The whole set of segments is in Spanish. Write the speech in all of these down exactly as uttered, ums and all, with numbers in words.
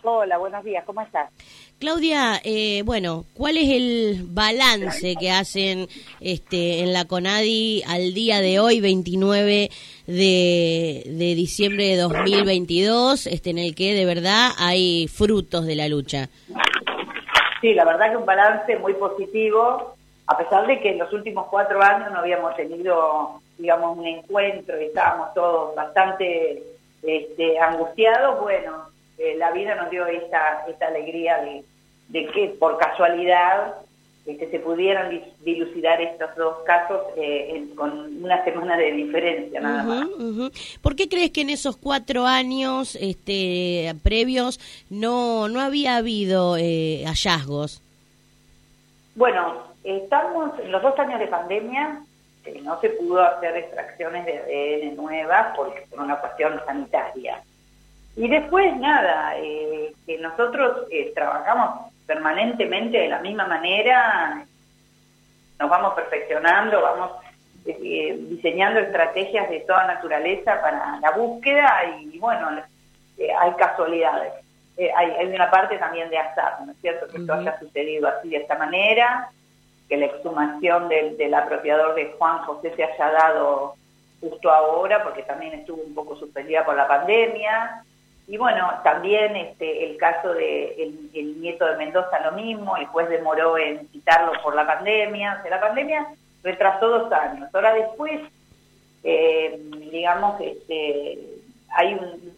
Hola, buenos días, ¿cómo estás? Claudia, eh, bueno, ¿cuál es el balance que hacen este, en la CONADI al día de hoy, veintinueve de, de diciembre de dos mil veintidós, este, en el que de verdad hay frutos de la lucha? Sí, la verdad que un balance muy positivo, a pesar de que en los últimos cuatro años no habíamos tenido, digamos, un encuentro y estábamos todos bastante este, angustiados. Bueno, eh, la vida nos dio esta, esta alegría de, de que por casualidad este, se pudieran dilucidar estos dos casos eh, en, con una semana de diferencia nada más. Uh-huh, uh-huh. ¿Por qué crees que en esos cuatro años este, previos no, no había habido eh, hallazgos? Bueno, estamos en los dos años de pandemia, eh, no se pudo hacer extracciones de A D N nuevas porque por una cuestión sanitaria. Y después, nada, eh, que nosotros eh, trabajamos permanentemente de la misma manera, nos vamos perfeccionando, vamos eh, diseñando estrategias de toda naturaleza para la búsqueda y, bueno, eh, hay casualidades. Eh, hay, hay una parte también de azar, ¿no es cierto? Que esto uh-huh. haya sucedido así de esta manera, que la exhumación del, del apropiador de Juan José se haya dado justo ahora, porque también estuvo un poco suspendida por la pandemia. Y bueno, también este el caso de el, el nieto de Mendoza, lo mismo, el juez demoró en citarlo por la pandemia. O sea, la pandemia retrasó dos años. Ahora después, eh, digamos, este hay un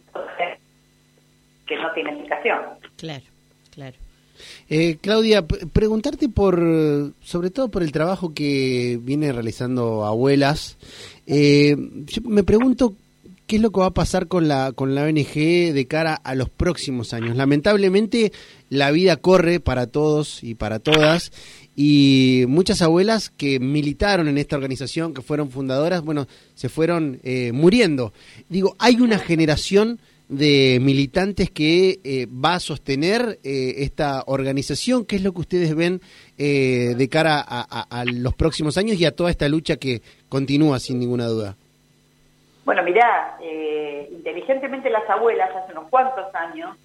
que no tiene explicación. Claro, claro. Eh, Claudia, p- preguntarte por, sobre todo por el trabajo que viene realizando Abuelas. Eh, yo me pregunto qué es lo que va a pasar con la con la O N G de cara a los próximos años. Lamentablemente la vida corre para todos y para todas, y muchas abuelas que militaron en esta organización, que fueron fundadoras, bueno, se fueron eh, muriendo. Digo, hay una generación de militantes que eh, va a sostener eh, esta organización. ¿Qué es lo que ustedes ven eh, de cara a, a, a los próximos años y a toda esta lucha que continúa sin ninguna duda? Bueno, mirá, eh, inteligentemente las abuelas hace unos cuantos años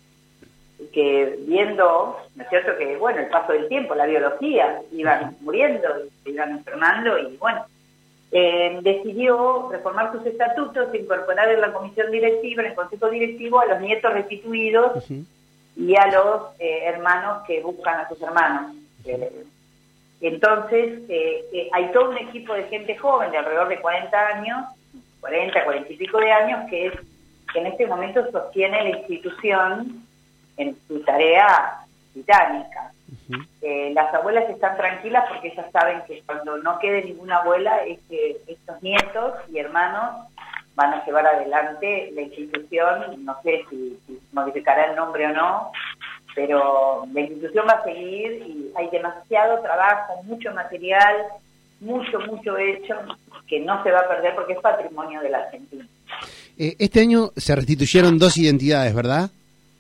que viendo, ¿no es cierto?, que bueno, el paso del tiempo, la biología, iban muriendo, se iban enfermando y bueno, Eh, decidió reformar sus estatutos, incorporar en la comisión directiva, en el consejo directivo, a los nietos restituidos uh-huh. y a los eh, hermanos que buscan a sus hermanos. Eh, entonces, eh, eh, hay todo un equipo de gente joven de alrededor de cuarenta años, cuarenta, cuarenta y pico de años, que es que en este momento sostiene la institución en su tarea titánica. Uh-huh. Eh, las abuelas están tranquilas porque ellas saben que cuando no quede ninguna abuela es que estos nietos y hermanos van a llevar adelante la institución. No sé si, si modificará el nombre o no, pero la institución va a seguir y hay demasiado trabajo, mucho material, mucho, mucho hecho que no se va a perder porque es patrimonio de la Argentina. Eh, este año se restituyeron dos identidades, ¿verdad?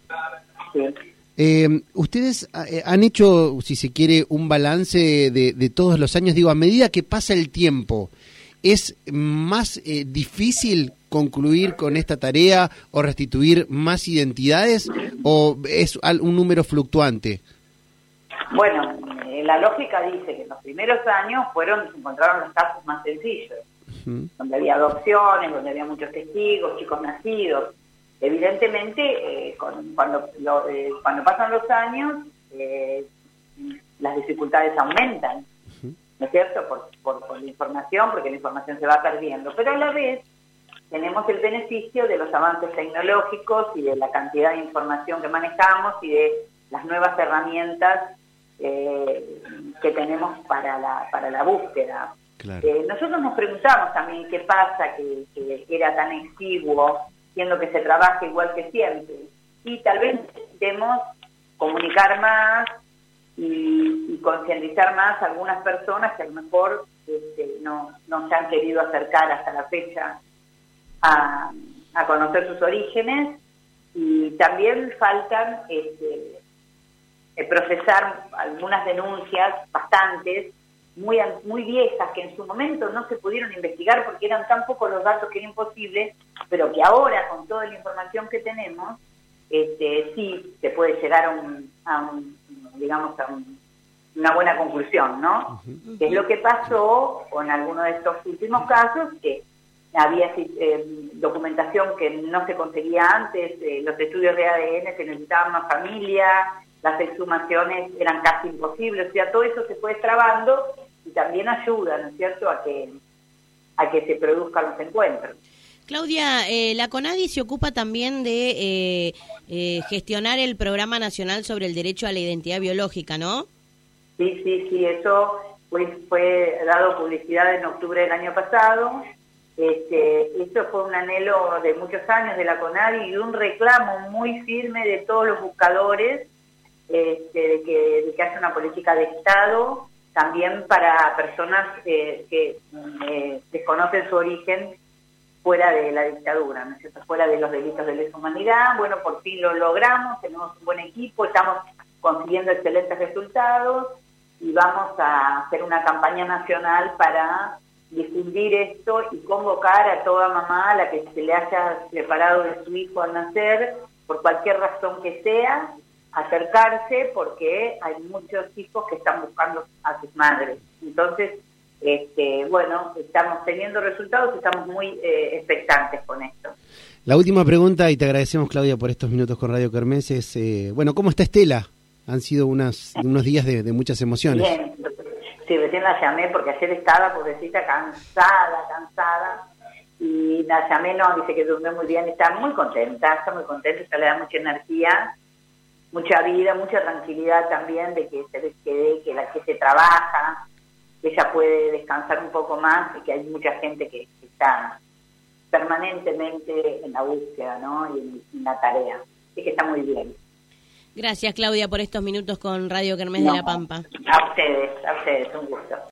Sí. Eh, ustedes eh, han hecho, si se quiere, un balance de, de todos los años. Digo, a medida que pasa el tiempo, ¿es más eh, difícil concluir con esta tarea o restituir más identidades, o es un número fluctuante? Bueno, eh, la lógica dice que en los primeros años fueron, se encontraron los casos más sencillos, uh-huh. donde había adopciones, donde había muchos testigos, chicos nacidos. Evidentemente, eh, con, cuando, lo, eh, cuando pasan los años, eh, las dificultades aumentan, uh-huh. ¿no es cierto?, por, por, por la información, porque la información se va perdiendo. Pero a la vez tenemos el beneficio de los avances tecnológicos y de la cantidad de información que manejamos y de las nuevas herramientas eh, que tenemos para la, para la búsqueda. Claro. Eh, nosotros nos preguntamos también qué pasa que, que era tan exiguo, siendo que se trabaja igual que siempre, y tal vez necesitemos comunicar más y, y concientizar más a algunas personas que a lo mejor este, no, no se han querido acercar hasta la fecha a, a conocer sus orígenes, y también faltan este, eh, procesar algunas denuncias, bastantes, muy muy viejas, que en su momento no se pudieron investigar porque eran tan pocos los datos que era imposible, pero que ahora, con toda la información que tenemos, este, sí se puede llegar a un, a un digamos, a un, una buena conclusión, ¿no? Uh-huh. Que es lo que pasó con algunos de estos últimos casos, que había eh, documentación que no se conseguía antes, eh, los estudios de A D N se necesitaban más familia, las exhumaciones eran casi imposibles, o sea, todo eso se fue destrabando y también ayuda, ¿no es cierto?, a que, a que se produzcan los encuentros. Claudia, eh, la CONADI se ocupa también de eh, eh, gestionar el Programa Nacional sobre el Derecho a la Identidad Biológica, ¿no? Sí, sí, sí, eso fue, fue dado publicidad en octubre del año pasado. Este, esto fue un anhelo de muchos años de la CONADI y un reclamo muy firme de todos los buscadores este, de, que, de que haya una política de Estado también para personas eh, que eh, desconocen su origen fuera de la dictadura, ¿no es cierto?, fuera de los delitos de lesa humanidad. Bueno, por fin lo logramos, tenemos un buen equipo, estamos consiguiendo excelentes resultados y vamos a hacer una campaña nacional para difundir esto y convocar a toda mamá a la que se le haya separado de su hijo al nacer, por cualquier razón que sea, acercarse, porque hay muchos hijos que están buscando a sus madres. Entonces, este, bueno, estamos teniendo resultados y estamos muy eh, expectantes con esto. La última pregunta, y te agradecemos, Claudia, por estos minutos con Radio Kermés, es, eh, bueno, ¿cómo está Estela? Han sido unas, unos días de, de muchas emociones. Bien, sí, recién la llamé porque ayer estaba, pobrecita, cansada, cansada, y la llamé, no, dice que durmió muy bien, está muy contenta, está muy contenta, está, le da mucha energía, mucha vida, mucha tranquilidad también de que se quede, que la que se trabaja, que ella puede descansar un poco más y que hay mucha gente que, que está permanentemente en la búsqueda, ¿no?, y en, en la tarea. Así que está muy bien. Gracias, Claudia, por estos minutos con Radio Kermés no, de La Pampa. A ustedes, a ustedes, un gusto.